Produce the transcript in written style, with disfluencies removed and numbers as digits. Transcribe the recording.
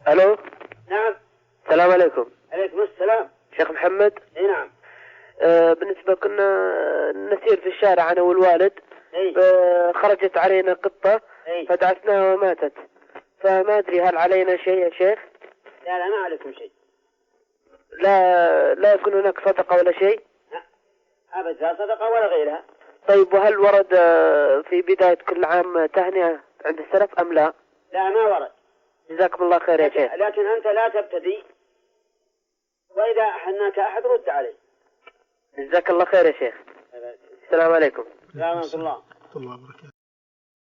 الو. نعم. السلام عليكم. عليكم السلام. شيخ محمد. اي نعم. بالنسبة كنا نسير في الشارع انا والوالد. خرجت علينا قطة. فدعسناها وماتت، فما ادري هل علينا شيء يا شيخ؟ لا ما عليكم شيء. لا يكون هناك صدقة ولا شيء؟ ابد لا صدقة ولا غيرها. طيب، وهل ورد في بداية كل عام تهنئة عند السلف ام لا؟ لا ما ورد. جزاكم الله خير يا شيخ. لكن انت لا تبتدي، واذا حناك احد رد عليه. جزاك الله خير يا شيخ. السلام عليكم. ورحمة الله وبركاته.